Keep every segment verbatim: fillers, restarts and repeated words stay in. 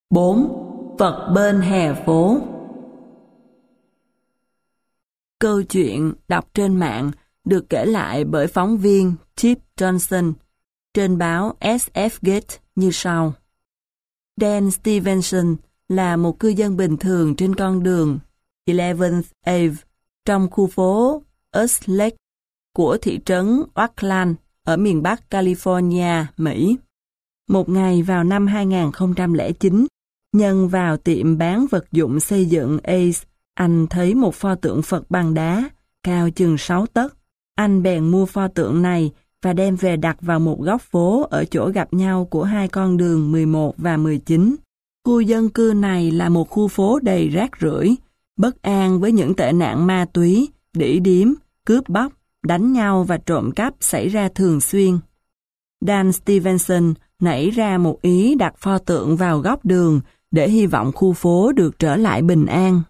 bốn. Phật bên hè phố. Câu chuyện đọc trên mạng được kể lại bởi phóng viên Chip Johnson trên báo ét ép Gate như sau. Dan Stevenson là một cư dân bình thường trên con đường eleventh Ave trong khu phố East Lake của thị trấn Oakland ở miền Bắc California, Mỹ. Một ngày vào năm hai nghìn không trăm lẻ chín, nhân vào tiệm bán vật dụng xây dựng Ace, anh thấy một pho tượng Phật bằng đá, cao chừng sáu tấc. Anh bèn mua pho tượng này và đem về đặt vào một góc phố ở chỗ gặp nhau của hai con đường mười một và mười chín. Khu dân cư này là một khu phố đầy rác rưởi, bất an với những tệ nạn ma túy, đỉ điếm, cướp bóc, đánh nhau và trộm cắp xảy ra thường xuyên. Dan Stevenson nảy ra một ý đặt pho tượng vào góc đường để hy vọng khu phố được trở lại bình an.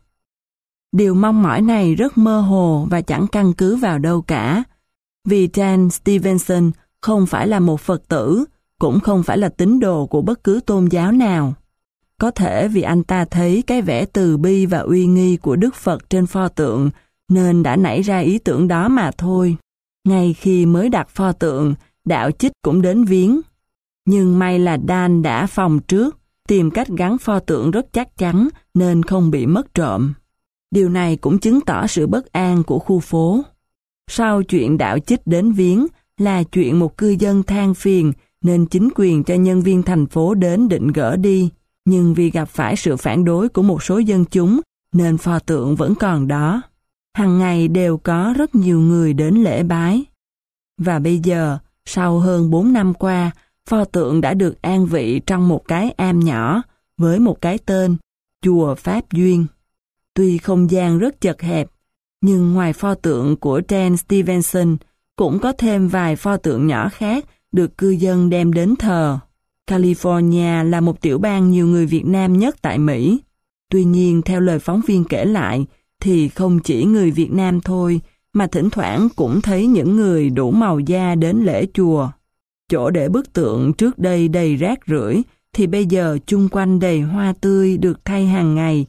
Điều mong mỏi này rất mơ hồ và chẳng căn cứ vào đâu cả, vì Dan Stevenson không phải là một Phật tử, cũng không phải là tín đồ của bất cứ tôn giáo nào. Có thể vì anh ta thấy cái vẻ từ bi và uy nghi của Đức Phật trên pho tượng, nên đã nảy ra ý tưởng đó mà thôi. Ngay khi mới đặt pho tượng, đạo chích cũng đến viếng. Nhưng may là Dan đã phòng trước, tìm cách gắn pho tượng rất chắc chắn nên không bị mất trộm. Điều này cũng chứng tỏ sự bất an của khu phố. Sau chuyện đạo chích đến viếng là chuyện một cư dân than phiền nên chính quyền cho nhân viên thành phố đến định gỡ đi, nhưng vì gặp phải sự phản đối của một số dân chúng nên pho tượng vẫn còn đó. Hằng ngày đều có rất nhiều người đến lễ bái. Và bây giờ, sau hơn bốn năm qua, pho tượng đã được an vị trong một cái am nhỏ với một cái tên Chùa Pháp Duyên. Tuy không gian rất chật hẹp, nhưng ngoài pho tượng của Dan Stevenson cũng có thêm vài pho tượng nhỏ khác được cư dân đem đến thờ. California là một tiểu bang nhiều người Việt Nam nhất tại Mỹ. Tuy nhiên, theo lời phóng viên kể lại, thì không chỉ người Việt Nam thôi, mà thỉnh thoảng cũng thấy những người đủ màu da đến lễ chùa. Chỗ để bức tượng trước đây đầy rác rưởi, thì bây giờ chung quanh đầy hoa tươi được thay hàng ngày,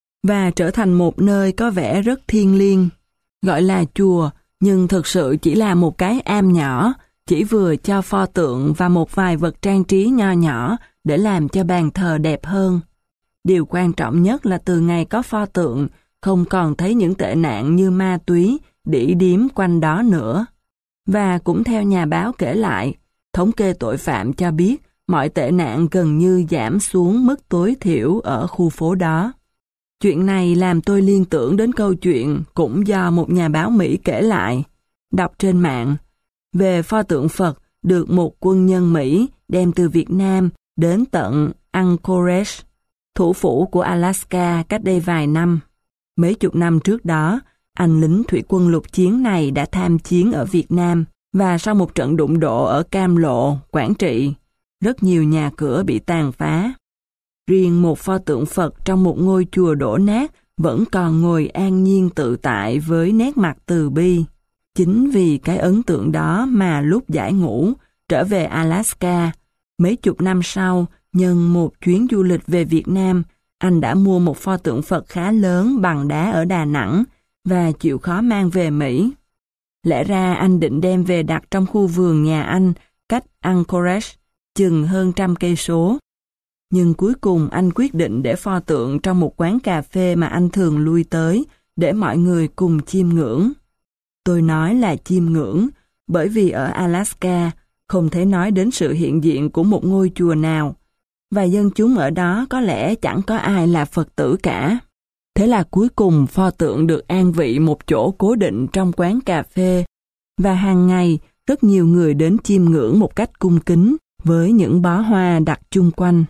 và trở thành một nơi có vẻ rất thiêng liêng. Gọi là chùa, nhưng thực sự chỉ là một cái am nhỏ, chỉ vừa cho pho tượng và một vài vật trang trí nho nhỏ để làm cho bàn thờ đẹp hơn. Điều quan trọng nhất là từ ngày có pho tượng, không còn thấy những tệ nạn như ma túy, đỉ điếm quanh đó nữa. Và cũng theo nhà báo kể lại, thống kê tội phạm cho biết mọi tệ nạn gần như giảm xuống mức tối thiểu ở khu phố đó. Chuyện này làm tôi liên tưởng đến câu chuyện cũng do một nhà báo Mỹ kể lại, đọc trên mạng, về pho tượng Phật được một quân nhân Mỹ đem từ Việt Nam đến tận Anchorage, thủ phủ của Alaska cách đây vài năm. Mấy chục năm trước đó, anh lính thủy quân lục chiến này đã tham chiến ở Việt Nam, và sau một trận đụng độ ở Cam Lộ, Quảng Trị, rất nhiều nhà cửa bị tàn phá. Riêng một pho tượng Phật trong một ngôi chùa đổ nát vẫn còn ngồi an nhiên tự tại với nét mặt từ bi. Chính vì cái ấn tượng đó mà lúc giải ngũ, trở về Alaska, mấy chục năm sau, nhân một chuyến du lịch về Việt Nam, anh đã mua một pho tượng Phật khá lớn bằng đá ở Đà Nẵng và chịu khó mang về Mỹ. Lẽ ra anh định đem về đặt trong khu vườn nhà anh, cách Anchorage chừng hơn trăm cây số. Nhưng cuối cùng anh quyết định để pho tượng trong một quán cà phê mà anh thường lui tới, để mọi người cùng chiêm ngưỡng. Tôi nói là chiêm ngưỡng, bởi vì ở Alaska không thể nói đến sự hiện diện của một ngôi chùa nào, và dân chúng ở đó có lẽ chẳng có ai là Phật tử cả. Thế là cuối cùng pho tượng được an vị một chỗ cố định trong quán cà phê, và hàng ngày rất nhiều người đến chiêm ngưỡng một cách cung kính với những bó hoa đặt chung quanh.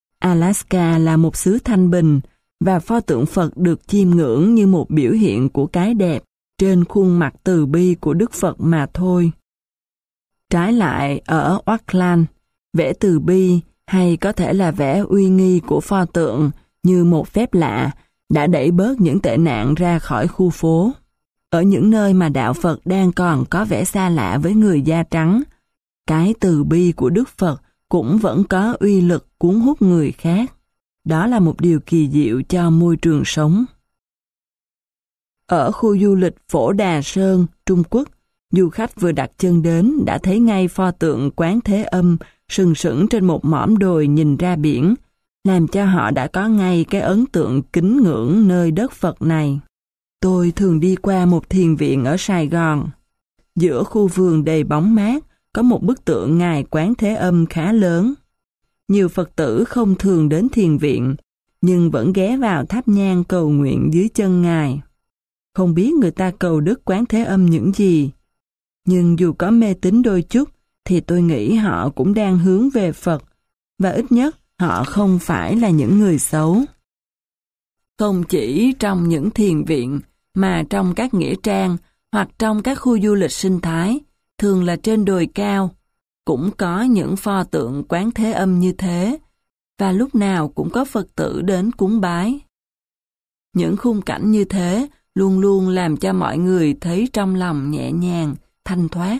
Alaska là một xứ thanh bình, và pho tượng Phật được chiêm ngưỡng như một biểu hiện của cái đẹp trên khuôn mặt từ bi của Đức Phật mà thôi. Trái lại, ở Oakland, vẻ từ bi hay có thể là vẻ uy nghi của pho tượng như một phép lạ đã đẩy bớt những tệ nạn ra khỏi khu phố. Ở những nơi mà đạo Phật đang còn có vẻ xa lạ với người da trắng, cái từ bi của Đức Phật cũng vẫn có uy lực cuốn hút người khác. Đó là một điều kỳ diệu cho môi trường sống. Ở khu du lịch Phổ Đà Sơn, Trung Quốc, du khách vừa đặt chân đến đã thấy ngay pho tượng Quán Thế Âm sừng sững trên một mỏm đồi nhìn ra biển, làm cho họ đã có ngay cái ấn tượng kính ngưỡng nơi đất Phật này. Tôi thường đi qua một thiền viện ở Sài Gòn. Giữa khu vườn đầy bóng mát có một bức tượng Ngài Quán Thế Âm khá lớn. Nhiều Phật tử không thường đến thiền viện, nhưng vẫn ghé vào thắp nhang cầu nguyện dưới chân Ngài. Không biết người ta cầu Đức Quán Thế Âm những gì, nhưng dù có mê tín đôi chút, thì tôi nghĩ họ cũng đang hướng về Phật, và ít nhất họ không phải là những người xấu. Không chỉ trong những thiền viện, mà trong các nghĩa trang hoặc trong các khu du lịch sinh thái, thường là trên đồi cao, cũng có những pho tượng Quán Thế Âm như thế, và lúc nào cũng có Phật tử đến cúng bái. Những khung cảnh như thế luôn luôn làm cho mọi người thấy trong lòng nhẹ nhàng, thanh thoát.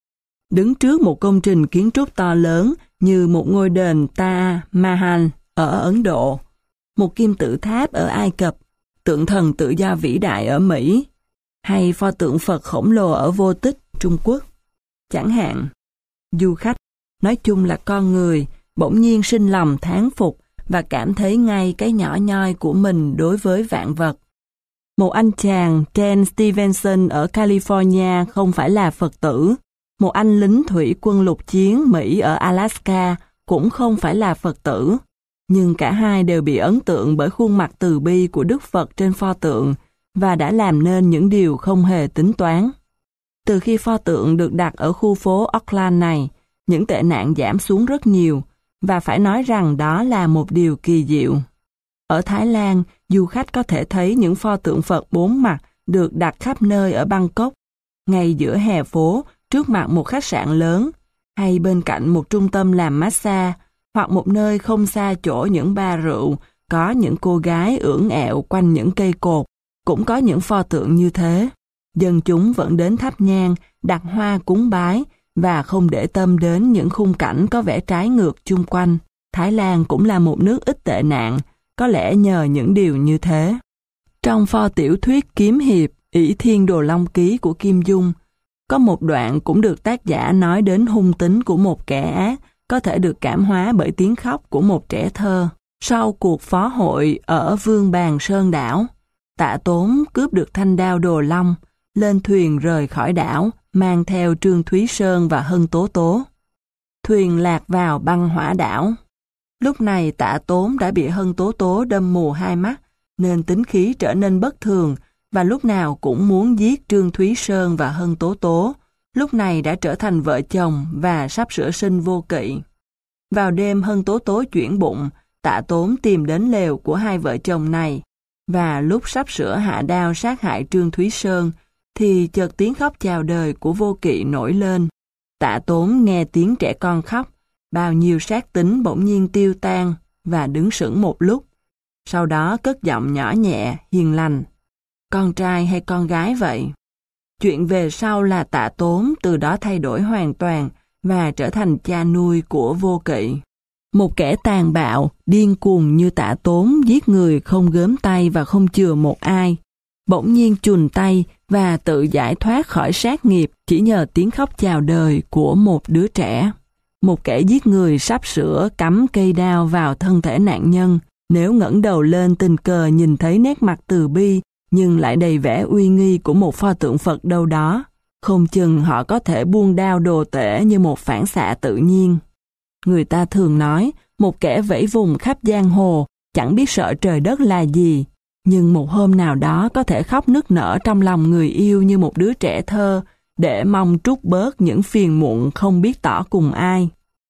Đứng trước một công trình kiến trúc to lớn như một ngôi đền Taj Mahal ở Ấn Độ, một kim tự tháp ở Ai Cập, tượng thần tự do vĩ đại ở Mỹ, hay pho tượng Phật khổng lồ ở Vô Tích, Trung Quốc. Chẳng hạn, du khách, nói chung là con người, bỗng nhiên sinh lòng thán phục và cảm thấy ngay cái nhỏ nhoi của mình đối với vạn vật. Một anh chàng Dan Stevenson ở California không phải là Phật tử. Một anh lính thủy quân lục chiến Mỹ ở Alaska cũng không phải là Phật tử. Nhưng cả hai đều bị ấn tượng bởi khuôn mặt từ bi của Đức Phật trên pho tượng và đã làm nên những điều không hề tính toán. Từ khi pho tượng được đặt ở khu phố Auckland này, những tệ nạn giảm xuống rất nhiều, và phải nói rằng đó là một điều kỳ diệu. Ở Thái Lan, du khách có thể thấy những pho tượng Phật bốn mặt được đặt khắp nơi ở Bangkok, ngay giữa hè phố, trước mặt một khách sạn lớn, hay bên cạnh một trung tâm làm massage, hoặc một nơi không xa chỗ những bar rượu, có những cô gái ưỡn ẹo quanh những cây cột, cũng có những pho tượng như thế. Dân chúng vẫn đến thắp nhang, đặt hoa cúng bái, và không để tâm đến những khung cảnh có vẻ trái ngược chung quanh. Thái Lan cũng là một nước ít tệ nạn, có lẽ nhờ những điều như thế. Trong pho tiểu thuyết kiếm hiệp Ỷ Thiên Đồ Long Ký của Kim Dung, có một đoạn cũng được tác giả nói đến hung tính của một kẻ ác, có thể được cảm hóa bởi tiếng khóc của một trẻ thơ. Sau cuộc phó hội ở Vương Bàn Sơn đảo, Tạ Tốn cướp được thanh đao Đồ Long, lên thuyền rời khỏi đảo, mang theo Trương Thúy Sơn và Hân Tố Tố. Thuyền lạc vào băng hỏa đảo. Lúc này Tạ Tốn đã bị Hân Tố Tố đâm mù hai mắt, nên tính khí trở nên bất thường, và lúc nào cũng muốn giết Trương Thúy Sơn và Hân Tố Tố. Lúc này đã trở thành vợ chồng và sắp sửa sinh Vô Kỵ. Vào đêm Hân Tố Tố chuyển bụng, Tạ Tốn tìm đến lều của hai vợ chồng này, và lúc sắp sửa hạ đao sát hại Trương Thúy Sơn, thì chợt tiếng khóc chào đời của Vô Kỵ nổi lên. Tạ Tốn nghe tiếng trẻ con khóc, bao nhiêu sát tính bỗng nhiên tiêu tan, và đứng sững một lúc. Sau đó cất giọng nhỏ nhẹ, hiền lành. Con trai hay con gái vậy? Chuyện về sau là Tạ Tốn từ đó thay đổi hoàn toàn và trở thành cha nuôi của Vô Kỵ. Một kẻ tàn bạo, điên cuồng như Tạ Tốn giết người không gớm tay và không chừa một ai. Bỗng nhiên chùn tay và tự giải thoát khỏi sát nghiệp chỉ nhờ tiếng khóc chào đời của một đứa trẻ. Một kẻ giết người sắp sửa cắm cây đao vào thân thể nạn nhân, nếu ngẩng đầu lên tình cờ nhìn thấy nét mặt từ bi nhưng lại đầy vẻ uy nghi của một pho tượng Phật đâu đó, không chừng họ có thể buông đao đồ tể như một phản xạ tự nhiên. Người ta thường nói, một kẻ vẫy vùng khắp giang hồ, chẳng biết sợ trời đất là gì, nhưng một hôm nào đó có thể khóc nức nở trong lòng người yêu như một đứa trẻ thơ, để mong trút bớt những phiền muộn không biết tỏ cùng ai.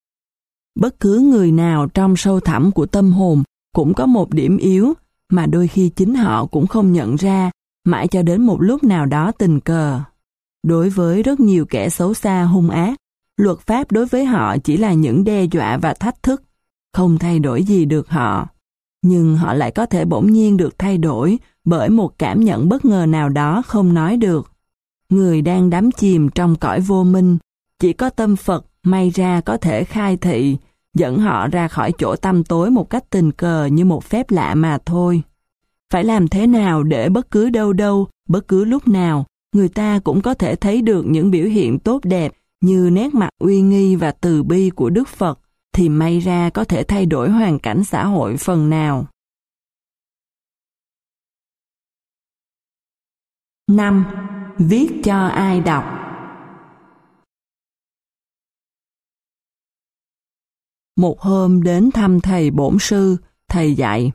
Bất cứ người nào trong sâu thẳm của tâm hồn cũng có một điểm yếu, mà đôi khi chính họ cũng không nhận ra, mãi cho đến một lúc nào đó tình cờ. Đối với rất nhiều kẻ xấu xa hung ác, luật pháp đối với họ chỉ là những đe dọa và thách thức, không thay đổi gì được họ. Nhưng họ lại có thể bỗng nhiên được thay đổi bởi một cảm nhận bất ngờ nào đó không nói được. Người đang đắm chìm trong cõi vô minh, chỉ có tâm Phật may ra có thể khai thị, dẫn họ ra khỏi chỗ tăm tối một cách tình cờ như một phép lạ mà thôi. Phải làm thế nào để bất cứ đâu đâu, bất cứ lúc nào, người ta cũng có thể thấy được những biểu hiện tốt đẹp như nét mặt uy nghi và từ bi của Đức Phật, thì may ra có thể thay đổi hoàn cảnh xã hội phần nào. năm. Viết cho ai đọc. Một hôm đến thăm thầy bổn sư, thầy dạy: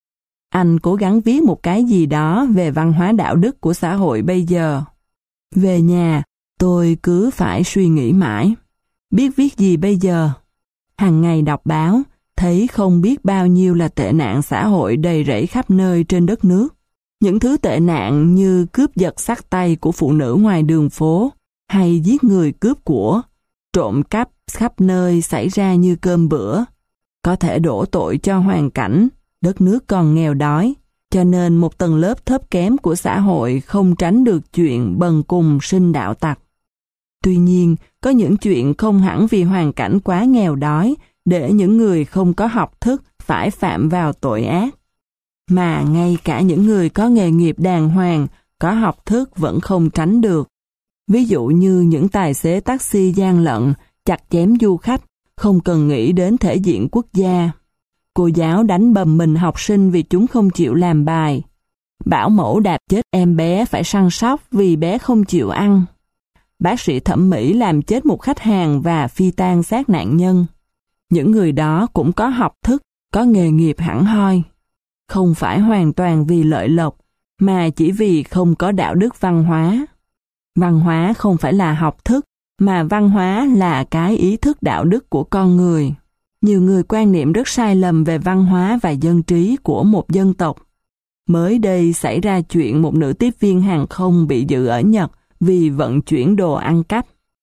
anh cố gắng viết một cái gì đó về văn hóa đạo đức của xã hội bây giờ. Về nhà, tôi cứ phải suy nghĩ mãi. Biết viết gì bây giờ? Hàng ngày đọc báo, thấy không biết bao nhiêu là tệ nạn xã hội đầy rẫy khắp nơi trên đất nước. Những thứ tệ nạn như cướp giật xắt tay của phụ nữ ngoài đường phố, hay giết người cướp của, trộm cắp khắp nơi xảy ra như cơm bữa. Có thể đổ tội cho hoàn cảnh, đất nước còn nghèo đói, cho nên một tầng lớp thấp kém của xã hội không tránh được chuyện bần cùng sinh đạo tặc. Tuy nhiên, có những chuyện không hẳn vì hoàn cảnh quá nghèo đói để những người không có học thức phải phạm vào tội ác, mà ngay cả những người có nghề nghiệp đàng hoàng, có học thức vẫn không tránh được. Ví dụ như những tài xế taxi gian lận, chặt chém du khách, không cần nghĩ đến thể diện quốc gia. Cô giáo đánh bầm mình học sinh vì chúng không chịu làm bài. Bảo mẫu đạp chết em bé phải săn sóc vì bé không chịu ăn. Bác sĩ thẩm mỹ làm chết một khách hàng và phi tang xác nạn nhân. Những người đó cũng có học thức, có nghề nghiệp hẳn hoi. Không phải hoàn toàn vì lợi lộc, mà chỉ vì không có đạo đức văn hóa. Văn hóa không phải là học thức, mà văn hóa là cái ý thức đạo đức của con người. Nhiều người quan niệm rất sai lầm về văn hóa và dân trí của một dân tộc. Mới đây xảy ra chuyện một nữ tiếp viên hàng không bị giữ ở Nhật vì vận chuyển đồ ăn cắp.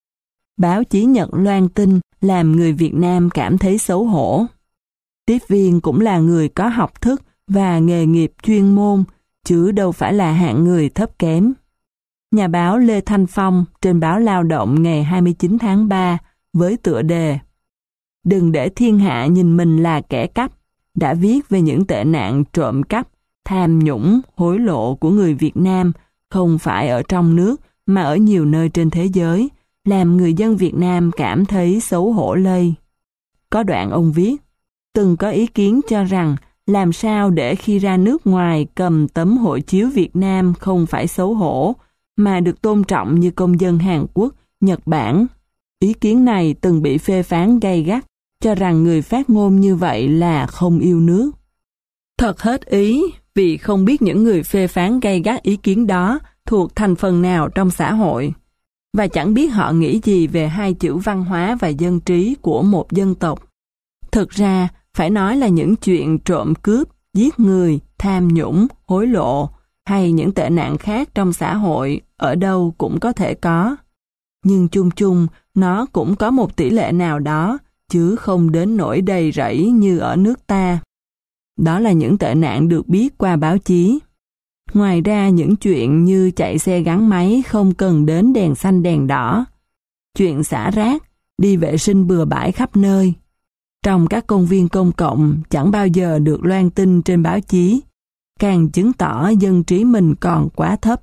Báo chí Nhật loan tin làm người Việt Nam cảm thấy xấu hổ. Tiếp viên cũng là người có học thức và nghề nghiệp chuyên môn, chứ đâu phải là hạng người thấp kém. Nhà báo Lê Thanh Phong trên báo Lao động ngày hai mươi chín tháng ba với tựa đề "Đừng để thiên hạ nhìn mình là kẻ cắp" đã viết về những tệ nạn trộm cắp, tham nhũng, hối lộ của người Việt Nam không phải ở trong nước mà ở nhiều nơi trên thế giới, làm người dân Việt Nam cảm thấy xấu hổ lây. Có đoạn ông viết: từng có ý kiến cho rằng làm sao để khi ra nước ngoài cầm tấm hộ chiếu Việt Nam không phải xấu hổ, mà được tôn trọng như công dân Hàn Quốc, Nhật Bản. Ý kiến này từng bị phê phán gay gắt, cho rằng người phát ngôn như vậy là không yêu nước. Thật hết ý, vì không biết những người phê phán gay gắt ý kiến đó thuộc thành phần nào trong xã hội, và chẳng biết họ nghĩ gì về hai chữ văn hóa và dân trí của một dân tộc. Thực ra, phải nói là những chuyện trộm cướp, giết người, tham nhũng, hối lộ, hay những tệ nạn khác trong xã hội ở đâu cũng có thể có. Nhưng chung chung, nó cũng có một tỷ lệ nào đó, chứ không đến nỗi đầy rẫy như ở nước ta. Đó là những tệ nạn được biết qua báo chí. Ngoài ra những chuyện như chạy xe gắn máy không cần đến đèn xanh đèn đỏ, chuyện xả rác, đi vệ sinh bừa bãi khắp nơi, trong các công viên công cộng chẳng bao giờ được loan tin trên báo chí, càng chứng tỏ dân trí mình còn quá thấp.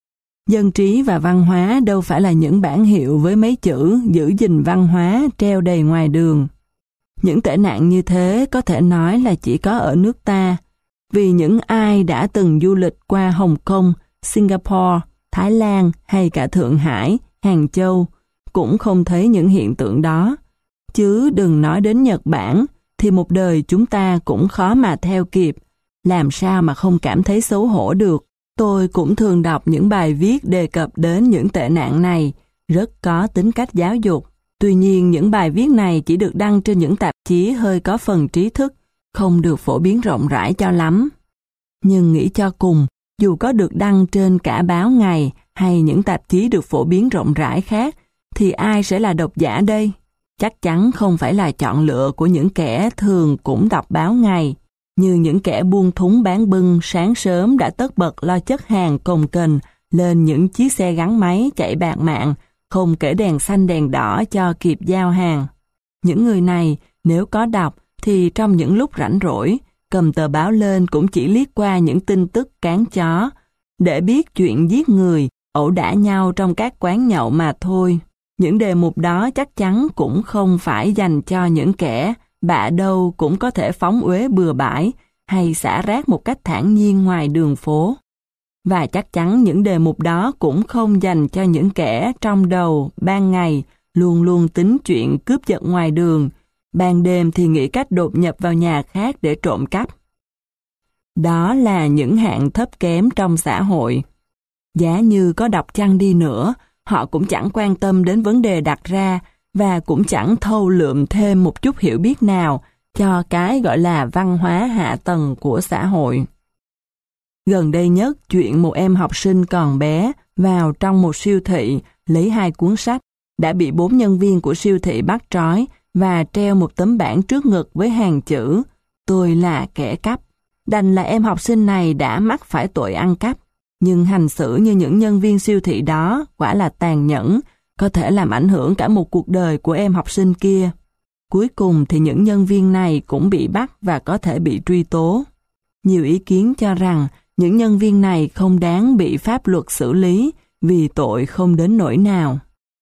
Dân trí và văn hóa đâu phải là những bảng hiệu với mấy chữ giữ gìn văn hóa treo đầy ngoài đường. Những tệ nạn như thế có thể nói là chỉ có ở nước ta, vì những ai đã từng du lịch qua Hồng Kông, Singapore, Thái Lan hay cả Thượng Hải, Hàng Châu cũng không thấy những hiện tượng đó. Chứ đừng nói đến Nhật Bản, thì một đời chúng ta cũng khó mà theo kịp, làm sao mà không cảm thấy xấu hổ được. Tôi cũng thường đọc những bài viết đề cập đến những tệ nạn này, rất có tính cách giáo dục. Tuy nhiên những bài viết này chỉ được đăng trên những tạp chí hơi có phần trí thức, không được phổ biến rộng rãi cho lắm. Nhưng nghĩ cho cùng, dù có được đăng trên cả báo ngày hay những tạp chí được phổ biến rộng rãi khác, thì ai sẽ là độc giả đây? Chắc chắn không phải là chọn lựa của những kẻ thường cũng đọc báo ngày, như những kẻ buôn thúng bán bưng sáng sớm đã tất bật lo chất hàng cồng kềnh lên những chiếc xe gắn máy chạy bạt mạng, không kể đèn xanh đèn đỏ cho kịp giao hàng. Những người này Nếu có đọc thì trong những lúc rảnh rỗi, cầm tờ báo lên cũng chỉ liếc qua những tin tức cán chó, để biết chuyện giết người, ẩu đả nhau trong các quán nhậu mà thôi. Những đề mục đó chắc chắn cũng không phải dành cho những kẻ bạ đâu cũng có thể phóng uế bừa bãi hay xả rác một cách thản nhiên ngoài đường phố. Và chắc chắn những đề mục đó cũng không dành cho những kẻ trong đầu, ban ngày, luôn luôn tính chuyện cướp giật ngoài đường, ban đêm thì nghĩ cách đột nhập vào nhà khác để trộm cắp. Đó là những hạng thấp kém trong xã hội. Giá như có đọc chăng đi nữa, họ cũng chẳng quan tâm đến vấn đề đặt ra và cũng chẳng thâu lượm thêm một chút hiểu biết nào cho cái gọi là văn hóa hạ tầng của xã hội. Gần đây nhất, chuyện một em học sinh còn bé vào trong một siêu thị lấy hai cuốn sách đã bị bốn nhân viên của siêu thị bắt trói và treo một tấm bảng trước ngực với hàng chữ "Tôi là kẻ cắp". Đành là em học sinh này đã mắc phải tội ăn cắp, nhưng hành xử như những nhân viên siêu thị đó quả là tàn nhẫn, có thể làm ảnh hưởng cả một cuộc đời của em học sinh kia. Cuối cùng thì những nhân viên này cũng bị bắt và có thể bị truy tố. Nhiều ý kiến cho rằng những nhân viên này không đáng bị pháp luật xử lý vì tội không đến nỗi nào.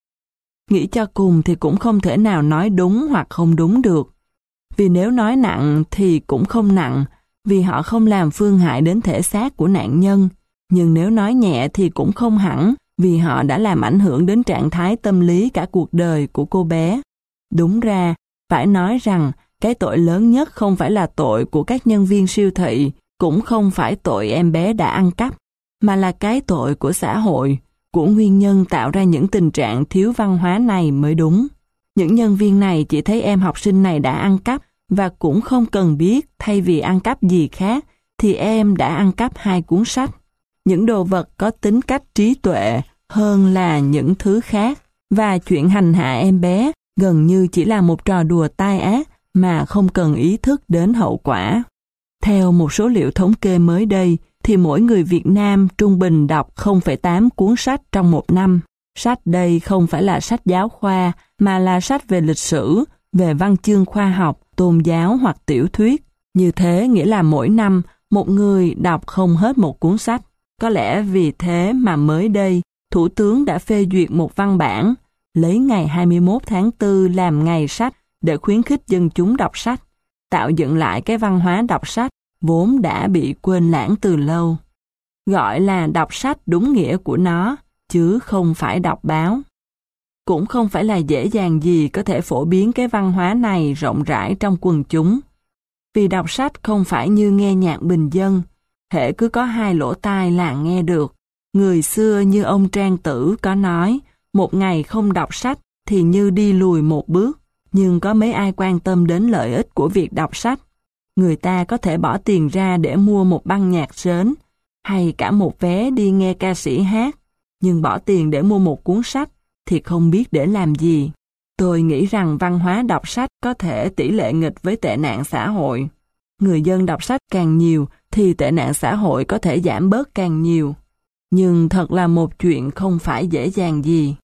Nghĩ cho cùng thì cũng không thể nào nói đúng hoặc không đúng được. Vì nếu nói nặng thì cũng không nặng, vì họ không làm phương hại đến thể xác của nạn nhân. Nhưng nếu nói nhẹ thì cũng không hẳn, vì họ đã làm ảnh hưởng đến trạng thái tâm lý cả cuộc đời của cô bé. Đúng ra, phải nói rằng cái tội lớn nhất không phải là tội của các nhân viên siêu thị, cũng không phải tội em bé đã ăn cắp, mà là cái tội của xã hội, của nguyên nhân tạo ra những tình trạng thiếu văn hóa này mới đúng. Những nhân viên này chỉ thấy em học sinh này đã ăn cắp và cũng không cần biết thay vì ăn cắp gì khác thì em đã ăn cắp hai cuốn sách. Những đồ vật có tính cách trí tuệ hơn là những thứ khác, và chuyện hành hạ em bé gần như chỉ là một trò đùa tai ác mà không cần ý thức đến hậu quả. Theo một số liệu thống kê mới đây, thì mỗi người Việt Nam trung bình đọc không phẩy tám cuốn sách trong một năm. Sách đây không phải là sách giáo khoa, mà là sách về lịch sử, về văn chương khoa học, tôn giáo hoặc tiểu thuyết. Như thế nghĩa là mỗi năm, một người đọc không hết một cuốn sách. Có lẽ vì thế mà mới đây, Thủ tướng đã phê duyệt một văn bản, lấy ngày hai mươi mốt tháng tư làm ngày sách để khuyến khích dân chúng đọc sách, tạo dựng lại cái văn hóa đọc sách vốn đã bị quên lãng từ lâu. Gọi là đọc sách đúng nghĩa của nó, chứ không phải đọc báo. Cũng không phải là dễ dàng gì có thể phổ biến cái văn hóa này rộng rãi trong quần chúng. Vì đọc sách không phải như nghe nhạc bình dân, hễ cứ có hai lỗ tai là nghe được. Người xưa như ông Trang Tử có nói, một ngày không đọc sách thì như đi lùi một bước, nhưng có mấy ai quan tâm đến lợi ích của việc đọc sách. Người ta có thể bỏ tiền ra để mua một băng nhạc sến, hay cả một vé đi nghe ca sĩ hát, nhưng bỏ tiền để mua một cuốn sách thì không biết để làm gì. Tôi nghĩ rằng văn hóa đọc sách có thể tỷ lệ nghịch với tệ nạn xã hội. Người dân đọc sách càng nhiều thì tệ nạn xã hội có thể giảm bớt càng nhiều. Nhưng thật là một chuyện không phải dễ dàng gì.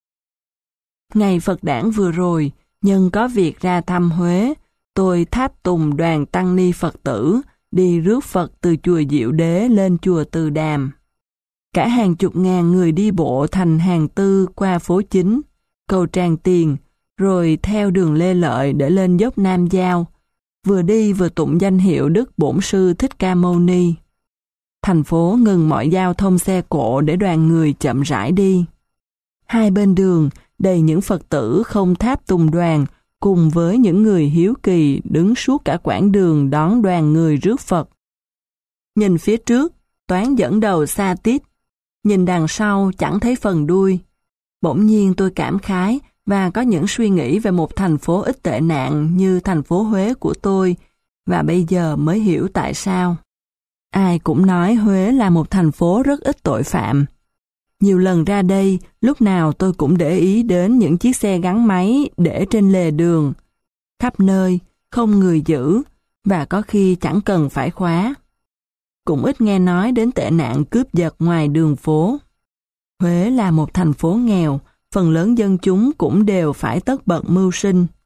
Ngày Phật đản vừa rồi, nhân có việc ra thăm Huế, tôi tháp tùng đoàn tăng ni Phật tử đi rước Phật từ chùa Diệu Đế lên chùa Từ Đàm. Cả hàng chục ngàn người đi bộ thành hàng tư qua phố chính, cầu Tràng Tiền, rồi theo đường Lê Lợi để lên dốc Nam Giao, vừa đi vừa tụng danh hiệu Đức Bổn Sư Thích Ca Mâu Ni. Thành phố ngừng mọi giao thông xe cộ để đoàn người chậm rãi đi. Hai bên đường đầy những Phật tử không tháp tùng đoàn cùng với những người hiếu kỳ đứng suốt cả quãng đường đón đoàn người rước Phật. Nhìn phía trước, toán dẫn đầu xa tít, nhìn đằng sau chẳng thấy phần đuôi. Bỗng nhiên tôi cảm khái và có những suy nghĩ về một thành phố ít tệ nạn như thành phố Huế của tôi, và bây giờ mới hiểu tại sao. Ai cũng nói Huế là một thành phố rất ít tội phạm. Nhiều lần ra đây, lúc nào tôi cũng để ý đến những chiếc xe gắn máy để trên lề đường. Khắp nơi, không người giữ, và có khi chẳng cần phải khóa. Cũng ít nghe nói đến tệ nạn cướp giật ngoài đường phố. Huế là một thành phố nghèo, phần lớn dân chúng cũng đều phải tất bật mưu sinh.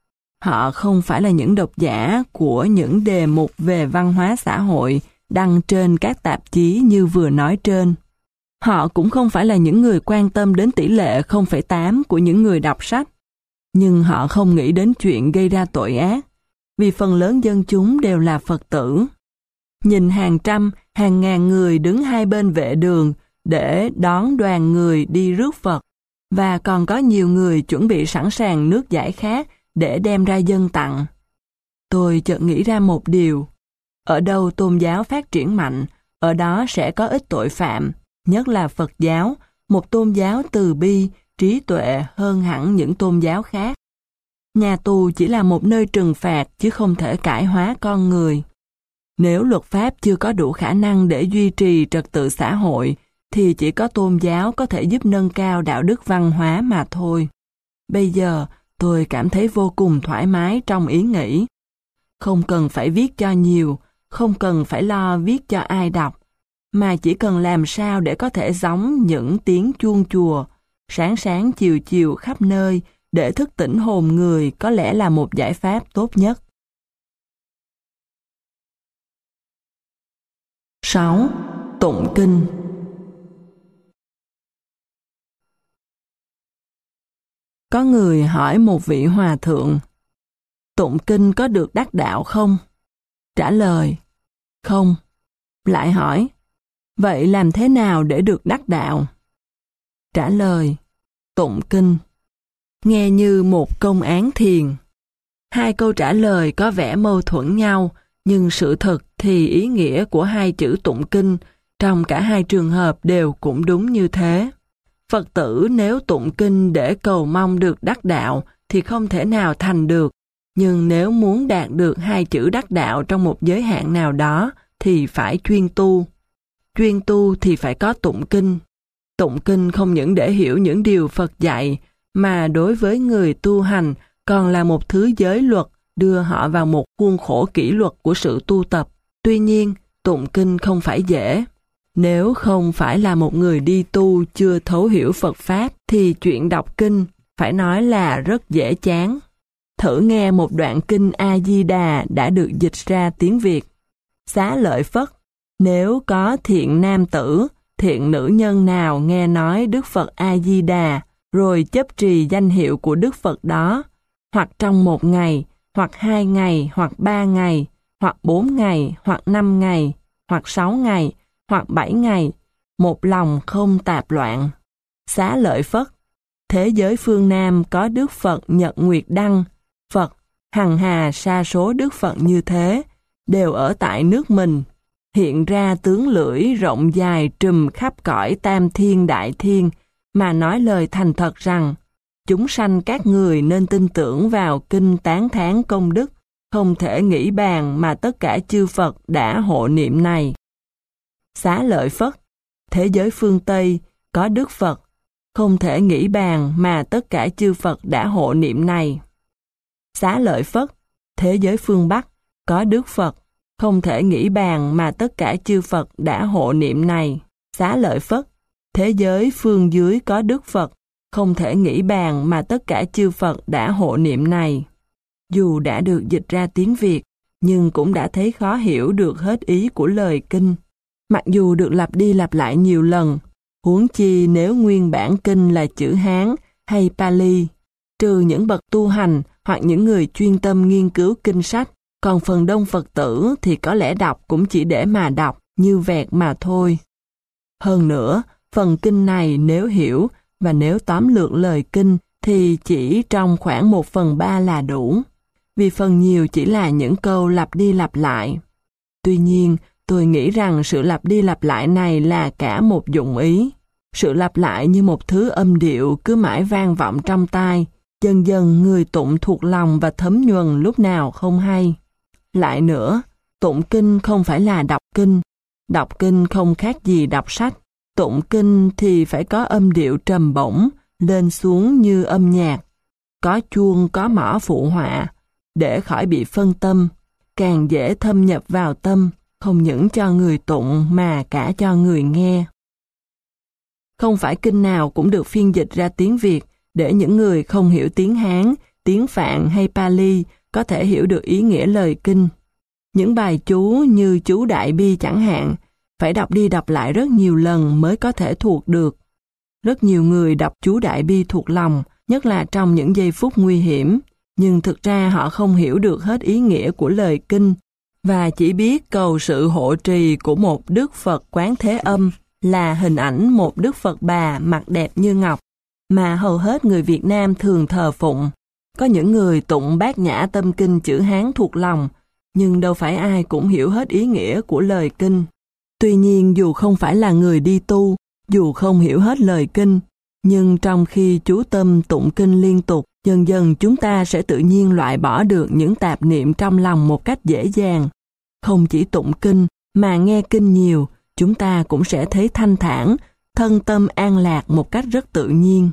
Họ không phải là những độc giả của những đề mục về văn hóa xã hội đăng trên các tạp chí như vừa nói trên. Họ cũng không phải là những người quan tâm đến tỷ lệ không phẩy tám của những người đọc sách. Nhưng họ không nghĩ đến chuyện gây ra tội ác, vì phần lớn dân chúng đều là Phật tử. Nhìn hàng trăm, hàng ngàn người đứng hai bên vệ đường để đón đoàn người đi rước Phật, và còn có nhiều người chuẩn bị sẵn sàng nước giải khát để đem ra dâng tặng. Tôi chợt nghĩ ra một điều. Ở đâu tôn giáo phát triển mạnh, ở đó sẽ có ít tội phạm, nhất là Phật giáo, một tôn giáo từ bi, trí tuệ hơn hẳn những tôn giáo khác. Nhà tù chỉ là một nơi trừng phạt chứ không thể cải hóa con người. Nếu luật pháp chưa có đủ khả năng để duy trì trật tự xã hội, thì chỉ có tôn giáo có thể giúp nâng cao đạo đức văn hóa mà thôi. Bây giờ, tôi cảm thấy vô cùng thoải mái trong ý nghĩ. Không cần phải viết cho nhiều, không cần phải lo viết cho ai đọc, mà chỉ cần làm sao để có thể giống những tiếng chuông chùa, sáng sáng chiều chiều khắp nơi, để thức tỉnh hồn người có lẽ là một giải pháp tốt nhất. sáu. Tụng kinh. Có người hỏi một vị hòa thượng, tụng kinh có được đắc đạo không? Trả lời, không. Lại hỏi, vậy làm thế nào để được đắc đạo? Trả lời, tụng kinh. Nghe như một công án thiền. Hai câu trả lời có vẻ mâu thuẫn nhau, nhưng sự thật thì ý nghĩa của hai chữ tụng kinh trong cả hai trường hợp đều cũng đúng như thế. Phật tử nếu tụng kinh để cầu mong được đắc đạo thì không thể nào thành được, nhưng nếu muốn đạt được hai chữ đắc đạo trong một giới hạn nào đó thì phải chuyên tu. Chuyên tu thì phải có tụng kinh. Tụng kinh không những để hiểu những điều Phật dạy, mà đối với người tu hành còn là một thứ giới luật đưa họ vào một khuôn khổ kỷ luật của sự tu tập. Tuy nhiên, tụng kinh không phải dễ. Nếu không phải là một người đi tu chưa thấu hiểu Phật Pháp thì chuyện đọc kinh phải nói là rất dễ chán. Thử nghe một đoạn kinh A-di-đà đã được dịch ra tiếng Việt. Xá lợi Phất, nếu có thiện nam tử, thiện nữ nhân nào nghe nói Đức Phật A-di-đà rồi chấp trì danh hiệu của Đức Phật đó, hoặc trong một ngày, hoặc hai ngày, hoặc ba ngày, hoặc bốn ngày, hoặc năm ngày, hoặc sáu ngày, hoặc bảy ngày, một lòng không tạp loạn. Xá lợi Phất, thế giới phương Nam có Đức Phật Nhật Nguyệt Đăng, Phật, hằng hà sa số Đức Phật như thế, đều ở tại nước mình, hiện ra tướng lưỡi rộng dài trùm khắp cõi tam thiên đại thiên, mà nói lời thành thật rằng, chúng sanh các người nên tin tưởng vào kinh tán thán công đức, không thể nghĩ bàn mà tất cả chư Phật đã hộ niệm này. Xá lợi Phất, thế giới phương Tây có Đức Phật, không thể nghĩ bàn mà tất cả chư Phật đã hộ niệm này. Xá lợi Phất, thế giới phương Bắc có Đức Phật, không thể nghĩ bàn mà tất cả chư Phật đã hộ niệm này. Xá lợi Phất, thế giới phương dưới có Đức Phật, không thể nghĩ bàn mà tất cả chư Phật đã hộ niệm này. Dù đã được dịch ra tiếng Việt, nhưng cũng đã thấy khó hiểu được hết ý của lời kinh. Mặc dù được lặp đi lặp lại nhiều lần, huống chi nếu nguyên bản kinh là chữ Hán hay Pali, trừ những bậc tu hành hoặc những người chuyên tâm nghiên cứu kinh sách, còn phần đông Phật tử thì có lẽ đọc cũng chỉ để mà đọc, như vẹt mà thôi. Hơn nữa, phần kinh này nếu hiểu và nếu tóm lược lời kinh thì chỉ trong khoảng một phần ba là đủ, vì phần nhiều chỉ là những câu lặp đi lặp lại. Tuy nhiên, tôi nghĩ rằng sự lặp đi lặp lại này là cả một dụng ý. Sự lặp lại như một thứ âm điệu cứ mãi vang vọng trong tai, dần dần người tụng thuộc lòng và thấm nhuần lúc nào không hay. Lại nữa, tụng kinh không phải là đọc kinh. Đọc kinh không khác gì đọc sách. Tụng kinh thì phải có âm điệu trầm bổng, lên xuống như âm nhạc. Có chuông, có mõ phụ họa, để khỏi bị phân tâm, càng dễ thâm nhập vào tâm, không những cho người tụng mà cả cho người nghe. Không phải kinh nào cũng được phiên dịch ra tiếng Việt để những người không hiểu tiếng Hán tiếng Phạn hay Pali có thể hiểu được ý nghĩa lời kinh. Những bài chú như chú Đại Bi chẳng hạn, phải đọc đi đọc lại rất nhiều lần mới có thể thuộc được. Rất nhiều người đọc chú Đại Bi thuộc lòng, nhất là trong những giây phút nguy hiểm, nhưng thực ra họ không hiểu được hết ý nghĩa của lời kinh, và chỉ biết cầu sự hộ trì của một Đức Phật Quán Thế Âm là hình ảnh một Đức Phật Bà mặt đẹp như ngọc, mà hầu hết người Việt Nam thường thờ phụng. Có những người tụng Bát Nhã Tâm Kinh chữ Hán thuộc lòng, nhưng đâu phải ai cũng hiểu hết ý nghĩa của lời kinh. Tuy nhiên dù không phải là người đi tu, dù không hiểu hết lời kinh, nhưng trong khi chú tâm tụng kinh liên tục, dần dần chúng ta sẽ tự nhiên loại bỏ được những tạp niệm trong lòng một cách dễ dàng. Không chỉ tụng kinh, mà nghe kinh nhiều, chúng ta cũng sẽ thấy thanh thản, thân tâm an lạc một cách rất tự nhiên.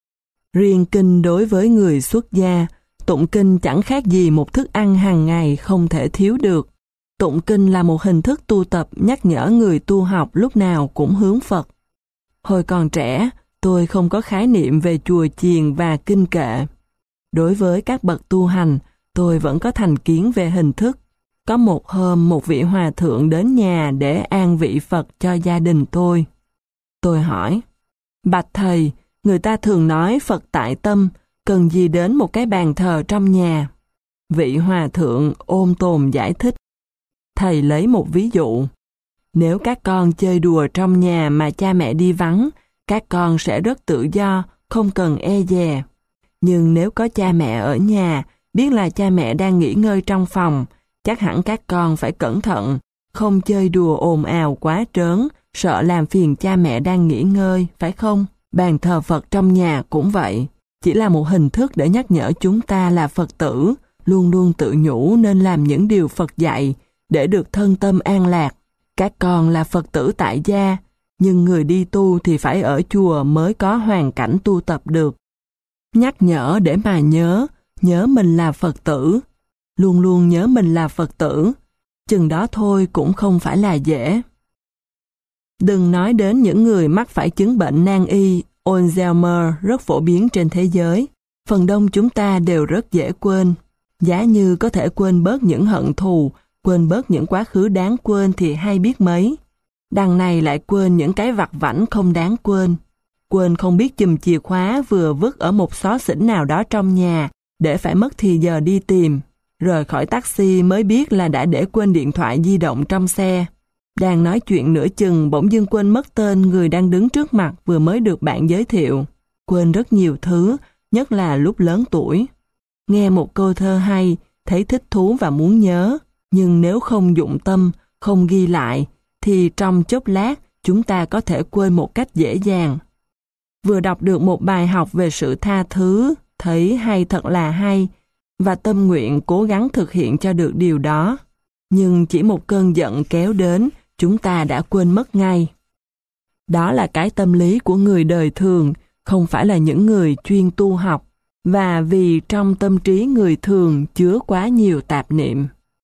Riêng kinh đối với người xuất gia, tụng kinh chẳng khác gì một thức ăn hàng ngày không thể thiếu được. Tụng kinh là một hình thức tu tập nhắc nhở người tu học lúc nào cũng hướng Phật. Hồi còn trẻ, tôi không có khái niệm về chùa chiền và kinh kệ. Đối với các bậc tu hành, tôi vẫn có thành kiến về hình thức. Có một hôm một vị hòa thượng đến nhà để an vị Phật cho gia đình tôi. Tôi hỏi, bạch thầy, người ta thường nói Phật tại tâm, cần gì đến một cái bàn thờ trong nhà? Vị hòa thượng ôm tồn giải thích. Thầy lấy một ví dụ. Nếu các con chơi đùa trong nhà mà cha mẹ đi vắng, các con sẽ rất tự do, không cần e dè. Nhưng nếu có cha mẹ ở nhà, biết là cha mẹ đang nghỉ ngơi trong phòng, chắc hẳn các con phải cẩn thận, không chơi đùa ồn ào quá trớn, sợ làm phiền cha mẹ đang nghỉ ngơi, phải không? Bàn thờ Phật trong nhà cũng vậy, chỉ là một hình thức để nhắc nhở chúng ta là Phật tử, luôn luôn tự nhủ nên làm những điều Phật dạy, để được thân tâm an lạc. Các con là Phật tử tại gia, nhưng người đi tu thì phải ở chùa mới có hoàn cảnh tu tập được. Nhắc nhở để mà nhớ, nhớ mình là Phật tử. Luôn luôn nhớ mình là Phật tử, chừng đó thôi cũng không phải là dễ. Đừng nói đến những người mắc phải chứng bệnh nan y, Alzheimer rất phổ biến trên thế giới. Phần đông chúng ta đều rất dễ quên. Giá như có thể quên bớt những hận thù, quên bớt những quá khứ đáng quên thì hay biết mấy. Đằng này lại quên những cái vặt vãnh không đáng quên. Quên không biết chùm chìa khóa vừa vứt ở một xó xỉnh nào đó trong nhà, để phải mất thì giờ đi tìm. Rời khỏi taxi mới biết là đã để quên điện thoại di động trong xe. Đang nói chuyện nửa chừng bỗng dưng quên mất tên người đang đứng trước mặt vừa mới được bạn giới thiệu. Quên rất nhiều thứ, nhất là lúc lớn tuổi. Nghe một câu thơ hay, thấy thích thú và muốn nhớ, nhưng nếu không dụng tâm, không ghi lại, thì trong chốc lát chúng ta có thể quên một cách dễ dàng. Vừa đọc được một bài học về sự tha thứ, thấy hay thật là hay, và tâm nguyện cố gắng thực hiện cho được điều đó. Nhưng chỉ một cơn giận kéo đến, chúng ta đã quên mất ngay. Đó là cái tâm lý của người đời thường, không phải là những người chuyên tu học, và vì trong tâm trí người thường chứa quá nhiều tạp niệm.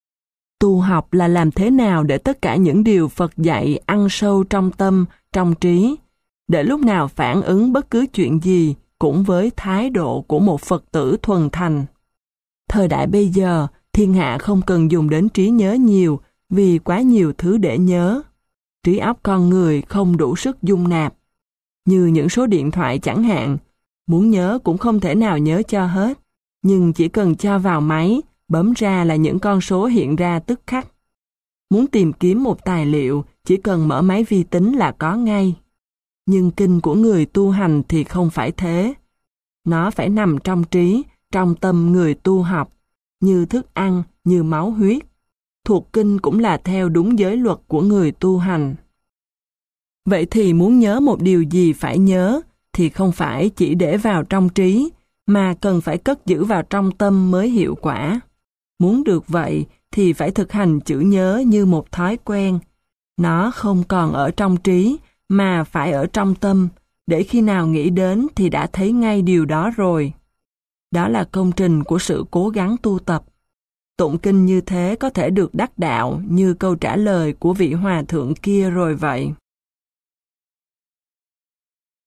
Tu học là làm thế nào để tất cả những điều Phật dạy ăn sâu trong tâm, trong trí, để lúc nào phản ứng bất cứ chuyện gì cũng với thái độ của một Phật tử thuần thành. Thời đại bây giờ, thiên hạ không cần dùng đến trí nhớ nhiều vì quá nhiều thứ để nhớ. Trí óc con người không đủ sức dung nạp. Như những số điện thoại chẳng hạn, muốn nhớ cũng không thể nào nhớ cho hết, nhưng chỉ cần cho vào máy, bấm ra là những con số hiện ra tức khắc. Muốn tìm kiếm một tài liệu, chỉ cần mở máy vi tính là có ngay. Nhưng kinh của người tu hành thì không phải thế. Nó phải nằm trong trí, trong tâm người tu học, như thức ăn, như máu huyết. Thuộc kinh cũng là theo đúng giới luật của người tu hành. Vậy thì muốn nhớ một điều gì phải nhớ, thì không phải chỉ để vào trong trí, mà cần phải cất giữ vào trong tâm mới hiệu quả. Muốn được vậy thì phải thực hành chữ nhớ như một thói quen. Nó không còn ở trong trí, mà phải ở trong tâm, để khi nào nghĩ đến thì đã thấy ngay điều đó rồi. Đó là công trình của sự cố gắng tu tập. Tụng kinh như thế có thể được đắc đạo như câu trả lời của vị hòa thượng kia rồi vậy.